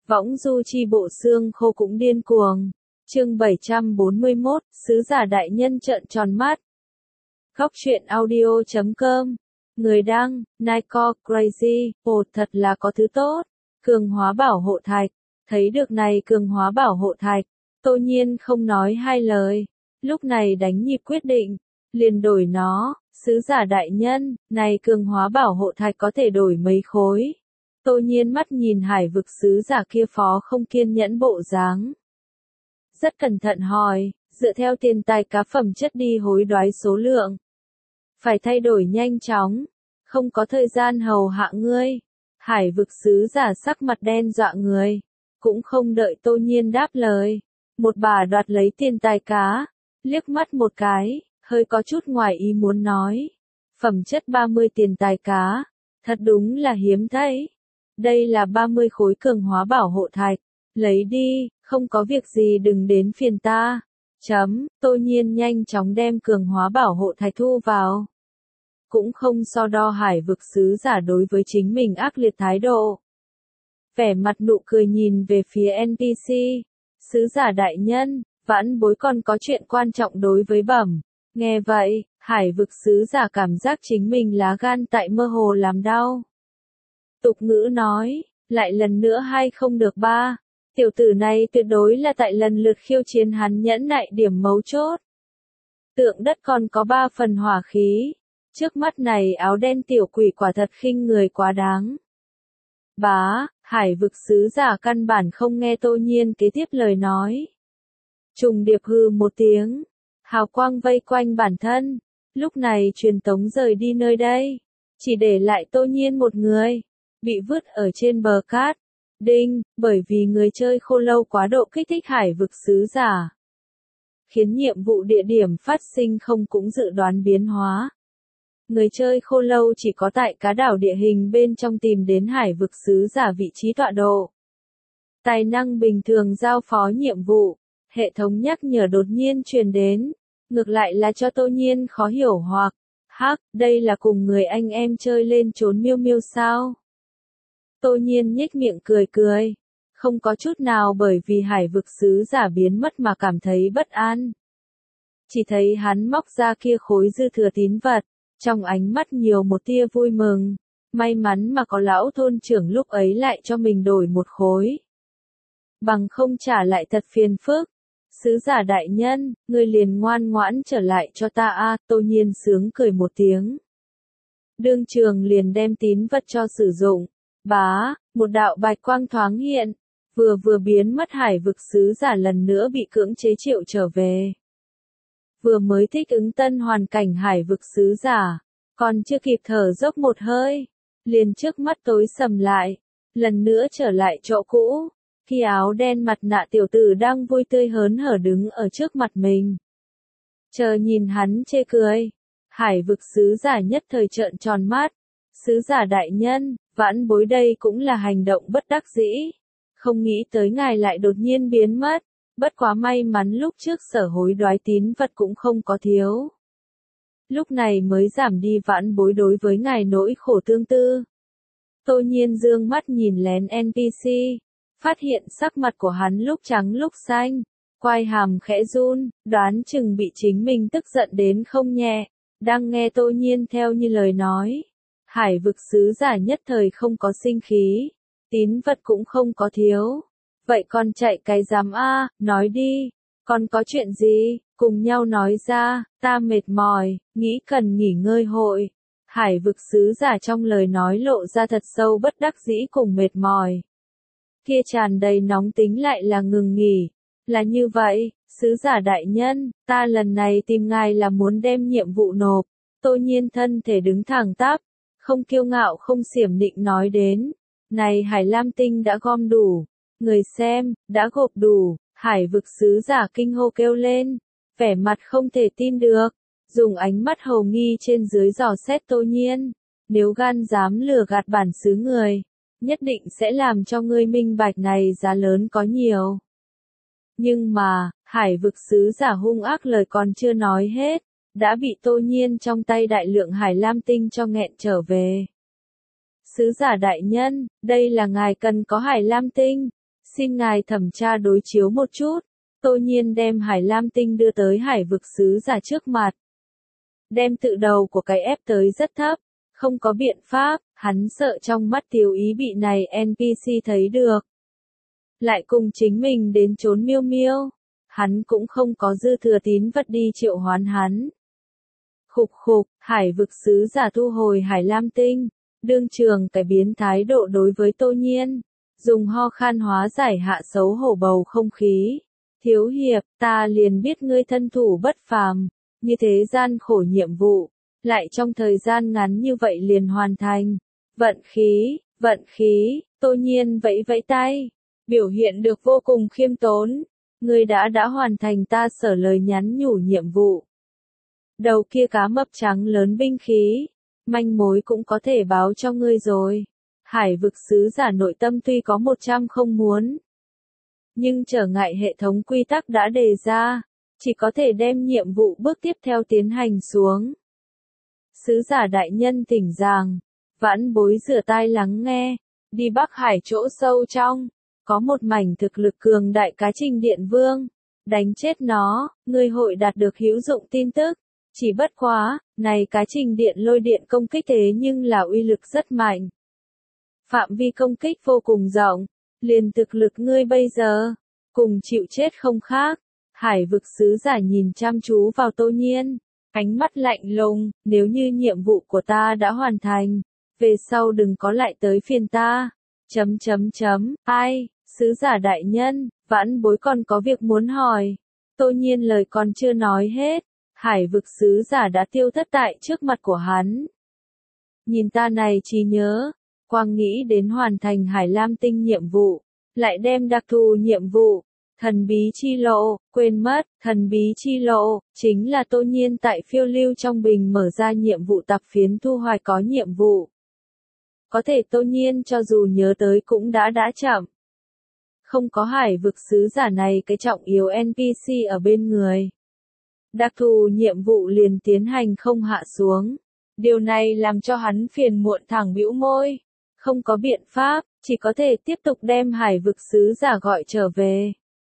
Võng du chi bộ xương khô cũng điên cuồng. Chương 741, sứ giả đại nhân trợn tròn mắt. Góc truyện audio.com. Người đăng, Nico Crazy, ồ thật là có thứ tốt. Cường hóa bảo hộ thạch. Thấy được này cường hóa bảo hộ thạch, Tô Nhiên không nói hai lời. Lúc này đánh nhịp quyết định, liền đổi nó. Sứ giả đại nhân, này cường hóa bảo hộ thạch có thể đổi mấy khối. Tô Nhiên mắt nhìn hải vực sứ giả kia phó không kiên nhẫn bộ dáng. Rất cẩn thận hỏi, dựa theo tiền tài cá phẩm chất đi hối đoái số lượng. Phải thay đổi nhanh chóng, không có thời gian hầu hạ ngươi. Hải vực sứ giả sắc mặt đen dọa người, cũng không đợi Tô Nhiên đáp lời. Một bà đoạt lấy tiền tài cá, liếc mắt một cái, hơi có chút ngoài ý muốn nói. Phẩm chất 30 tiền tài cá, thật đúng là hiếm thấy. Đây là 30 khối cường hóa bảo hộ thạch, lấy đi, không có việc gì đừng đến phiền ta. Tô Nhiên nhanh chóng đem cường hóa bảo hộ thạch thu vào. Cũng không so đo hải vực sứ giả đối với chính mình ác liệt thái độ. Vẻ mặt nụ cười nhìn về phía NPC. Sứ giả đại nhân, vãn bối còn có chuyện quan trọng đối với bẩm. Nghe vậy, hải vực sứ giả cảm giác chính mình lá gan tại mơ hồ làm đau. Tục ngữ nói, lại lần nữa hay không được ba. Tiểu tử này tuyệt đối là tại lần lượt khiêu chiến hắn nhẫn nại điểm mấu chốt. Tượng đất còn có 3 phần hỏa khí. Trước mắt này áo đen tiểu quỷ quả thật khinh người quá đáng. Bá, hải vực sứ giả căn bản không nghe Tô Nhiên kế tiếp lời nói. Trùng điệp hư một tiếng, hào quang vây quanh bản thân, lúc này truyền tống rời đi nơi đây, chỉ để lại Tô Nhiên một người, bị vứt ở trên bờ cát. Đinh, bởi vì người chơi khô lâu quá độ kích thích hải vực sứ giả, khiến nhiệm vụ địa điểm phát sinh không cũng dự đoán biến hóa. Người chơi khô lâu chỉ có tại cá đảo địa hình bên trong tìm đến hải vực sứ giả vị trí tọa độ. Tài năng bình thường giao phó nhiệm vụ, hệ thống nhắc nhở đột nhiên truyền đến, ngược lại là cho Tô Nhiên khó hiểu hoặc, hắc, đây là cùng người anh em chơi lên trốn miêu miêu sao? Tô Nhiên nhếch miệng cười cười, không có chút nào bởi vì hải vực sứ giả biến mất mà cảm thấy bất an. Chỉ thấy hắn móc ra kia khối dư thừa tín vật. Trong ánh mắt nhiều một tia vui mừng, may mắn mà có lão thôn trưởng lúc ấy lại cho mình đổi một khối. Bằng không trả lại thật phiền phức. Sứ giả đại nhân, ngươi liền ngoan ngoãn trở lại cho ta a. Tô Nhiên sướng cười một tiếng. Đương trường liền đem tín vật cho sử dụng. Bá, một đạo bạch quang thoáng hiện, vừa biến mất hải vực sứ giả lần nữa bị cưỡng chế triệu trở về. Vừa mới thích ứng tân hoàn cảnh hải vực sứ giả, còn chưa kịp thở dốc một hơi, liền trước mắt tối sầm lại, lần nữa trở lại chỗ cũ, khi áo đen mặt nạ tiểu tử đang vui tươi hớn hở đứng ở trước mặt mình. Chờ nhìn hắn chê cười, hải vực sứ giả nhất thời trợn tròn mắt, sứ giả đại nhân, vãn bối đây cũng là hành động bất đắc dĩ, không nghĩ tới ngài lại đột nhiên biến mất. Bất quá may mắn lúc trước sở hối đoái tín vật cũng không có thiếu. Lúc này mới giảm đi vãn bối đối với ngài nỗi khổ tương tư. Tô Nhiên dương mắt nhìn lén NPC, phát hiện sắc mặt của hắn lúc trắng lúc xanh, quai hàm khẽ run, đoán chừng bị chính mình tức giận đến không nhẹ. Đang nghe Tô Nhiên theo như lời nói, hải vực sứ giả nhất thời không có sinh khí, tín vật cũng không có thiếu. Vậy con chạy cái giám a, nói đi, con có chuyện gì, cùng nhau nói ra, ta mệt mỏi, nghĩ cần nghỉ ngơi hội. Hải vực sứ giả trong lời nói lộ ra thật sâu bất đắc dĩ cùng mệt mỏi. Kia tràn đầy nóng tính lại là ngừng nghỉ, là như vậy, sứ giả đại nhân, ta lần này tìm ngài là muốn đem nhiệm vụ nộp. Tô Nhiên thân thể đứng thẳng tắp, không kiêu ngạo không xiểm nịnh nói đến, này Hải Lam Tinh đã gom đủ. Người xem, đã gộp đủ, hải vực sứ giả kinh hô kêu lên, vẻ mặt không thể tin được, dùng ánh mắt hầu nghi trên dưới dò xét Tô Nhiên, nếu gan dám lừa gạt bản xứ người, nhất định sẽ làm cho ngươi minh bạch này giá lớn có nhiều. Nhưng mà, hải vực sứ giả hung ác lời còn chưa nói hết, đã bị Tô Nhiên trong tay đại lượng Hải Lam Tinh cho nghẹn trở về. Sứ giả đại nhân, đây là ngài cần có Hải Lam Tinh. Xin ngài thẩm tra đối chiếu một chút. Tô Nhiên đem Hải Lam Tinh đưa tới Hải vực sứ giả trước mặt. Đem tự đầu của cái ép tới rất thấp. Không có biện pháp, hắn sợ trong mắt Tiếu Ý bị này NPC thấy được. Lại cùng chính mình đến trốn miêu miêu. Hắn cũng không có dư thừa tín vật đi triệu hoán hắn. Khục khục, Hải vực sứ giả thu hồi Hải Lam Tinh. Đương trường cái biến thái độ đối với Tô Nhiên. Dùng ho khan hóa giải hạ xấu hổ bầu không khí. Thiếu hiệp, ta liền biết ngươi thân thủ bất phàm. Như thế gian khổ nhiệm vụ. Lại trong thời gian ngắn như vậy liền hoàn thành. Vận khí, Tô Nhiên vẫy vẫy tay. Biểu hiện được vô cùng khiêm tốn. Ngươi đã hoàn thành ta sở lời nhắn nhủ nhiệm vụ. Đầu kia cá mập trắng lớn binh khí. Manh mối cũng có thể báo cho ngươi rồi. Hải vực sứ giả nội tâm tuy có 100 không muốn. Nhưng trở ngại hệ thống quy tắc đã đề ra. Chỉ có thể đem nhiệm vụ bước tiếp theo tiến hành xuống. Sứ giả đại nhân thỉnh giảng. Vãn bối rửa tai lắng nghe. Đi Bắc Hải chỗ sâu trong. Có một mảnh thực lực cường đại cá Trình Điện Vương. Đánh chết nó, ngươi hội đạt được hữu dụng tin tức. Chỉ bất quá, này cá Trình Điện lôi điện công kích thế nhưng là uy lực rất mạnh. Phạm vi công kích vô cùng rộng. Liền thực lực ngươi bây giờ. Cùng chịu chết không khác. Hải vực sứ giả nhìn chăm chú vào Tô Nhiên. Ánh mắt lạnh lùng, nếu như nhiệm vụ của ta đã hoàn thành. Về sau đừng có lại tới phiền ta. Ai, sứ giả đại nhân, vãn bối còn có việc muốn hỏi. Tô Nhiên lời còn chưa nói hết. Hải vực sứ giả đã tiêu thất tại trước mặt của hắn. Nhìn ta này trí nhớ. Quang nghĩ đến hoàn thành Hải Lam Tinh nhiệm vụ. Lại đem đặc thù nhiệm vụ. Thần bí chi lộ, quên mất, thần bí chi lộ, chính là Tô Nhiên tại phiêu lưu trong bình mở ra nhiệm vụ tạp phiến thu hoạch có nhiệm vụ. Có thể Tô Nhiên cho dù nhớ tới cũng đã chậm. Không có hải vực sứ giả này cái trọng yếu NPC ở bên người. Đặc thù nhiệm vụ liền tiến hành không hạ xuống. Điều này làm cho hắn phiền muộn thẳng bĩu môi. Không có biện pháp, chỉ có thể tiếp tục đem hải vực sứ giả gọi trở về.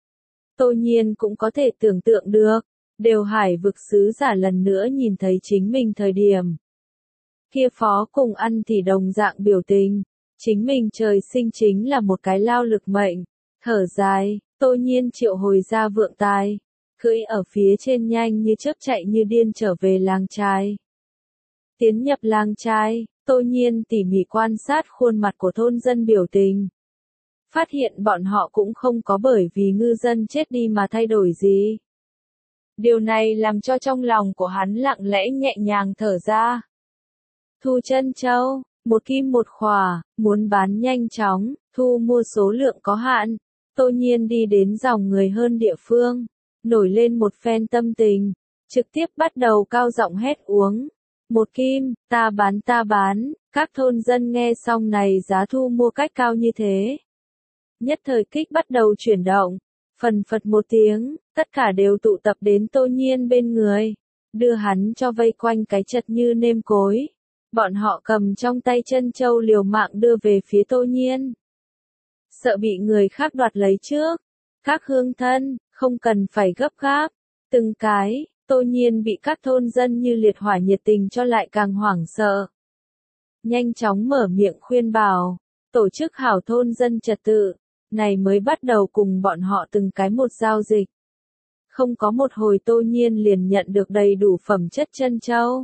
Tô Nhiên cũng có thể tưởng tượng được, đều hải vực sứ giả lần nữa nhìn thấy chính mình thời điểm. Kia phó cùng ăn thì đồng dạng biểu tình, chính mình trời sinh chính là một cái lao lực mệnh, thở dài, Tô Nhiên triệu hồi ra vượng tài, cưỡi ở phía trên nhanh như chớp chạy như điên trở về làng trai. Tiến nhập làng trai, Tô Nhiên tỉ mỉ quan sát khuôn mặt của thôn dân biểu tình. Phát hiện bọn họ cũng không có bởi vì ngư dân chết đi mà thay đổi gì. Điều này làm cho trong lòng của hắn lặng lẽ nhẹ nhàng thở ra. Thu chân châu, một kim một khỏa, muốn bán nhanh chóng, thu mua số lượng có hạn. Tô Nhiên đi đến dòng người hơn địa phương, nổi lên một phen tâm tình, trực tiếp bắt đầu cao giọng hét uống. Một kim, ta bán, các thôn dân nghe xong này giá thu mua cách cao như thế. Nhất thời kích bắt đầu chuyển động, phần phật một tiếng, tất cả đều tụ tập đến Tô Nhiên bên người, đưa hắn cho vây quanh cái chật như nêm cối. Bọn họ cầm trong tay chân châu liều mạng đưa về phía Tô Nhiên. Sợ bị người khác đoạt lấy trước. Các hương thân, không cần phải gấp gáp. Từng cái, Tô Nhiên bị các thôn dân như liệt hỏa nhiệt tình cho lại càng hoảng sợ. Nhanh chóng mở miệng khuyên bảo, tổ chức hảo thôn dân trật tự, này mới bắt đầu cùng bọn họ từng cái một giao dịch. Không có một hồi Tô Nhiên liền nhận được đầy đủ phẩm chất chân châu.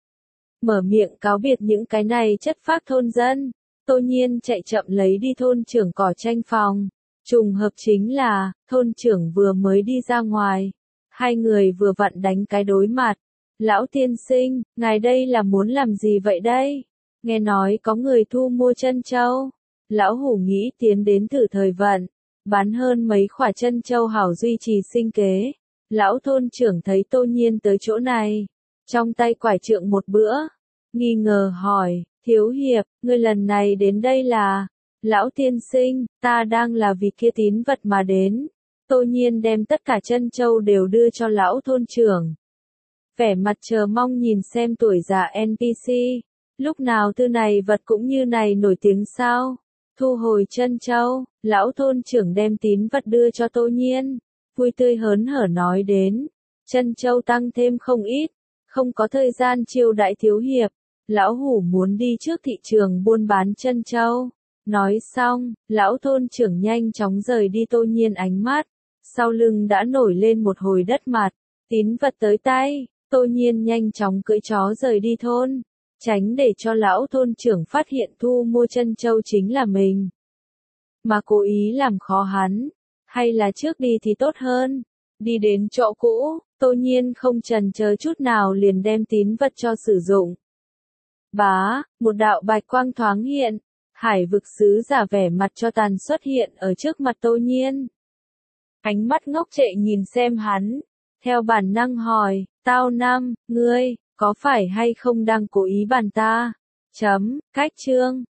Mở miệng cáo biệt những cái này chất phác thôn dân, Tô Nhiên chạy chậm lấy đi thôn trưởng cỏ tranh phòng. Trùng hợp chính là, thôn trưởng vừa mới đi ra ngoài. Hai người vừa vặn đánh cái đối mặt. Lão tiên sinh, ngài đây là muốn làm gì vậy đây? Nghe nói có người thu mua chân châu. Lão hủ nghĩ tiến đến thử thời vận. Bán hơn mấy khỏa chân châu hảo duy trì sinh kế. Lão thôn trưởng thấy Tô Nhiên tới chỗ này. Trong tay quải trượng một bữa. Nghi ngờ hỏi, thiếu hiệp, ngươi lần này đến đây là... Lão tiên sinh, ta đang là vì kia tín vật mà đến. Tô Nhiên đem tất cả chân châu đều đưa cho lão thôn trưởng. Vẻ mặt chờ mong nhìn xem tuổi già NPC. Lúc nào thứ này vật cũng như này nổi tiếng sao? Thu hồi trân châu, lão thôn trưởng đem tín vật đưa cho Tô Nhiên, vui tươi hớn hở nói đến, trân châu tăng thêm không ít, không có thời gian chiêu đãi thiếu hiệp, lão hủ muốn đi trước thị trường buôn bán trân châu. Nói xong, lão thôn trưởng nhanh chóng rời đi. Tô Nhiên ánh mắt, sau lưng đã nổi lên một hồi đất mặt, tín vật tới tay, Tô Nhiên nhanh chóng cưỡi chó rời đi thôn, tránh để cho lão thôn trưởng phát hiện thu mua trân châu chính là mình, mà cố ý làm khó hắn, hay là trước đi thì tốt hơn. Đi đến chỗ cũ, Tô Nhiên không chần chờ chút nào liền đem tín vật cho sử dụng. Bá, một đạo bạch quang thoáng hiện, Hải vực sứ giả vẻ mặt cho tàn xuất hiện ở trước mặt Tô Nhiên. Ánh mắt ngốc trệ nhìn xem hắn, theo bản năng hỏi, Tao Năm, ngươi, có phải hay không đang cố ý bàn ta? Cách chương.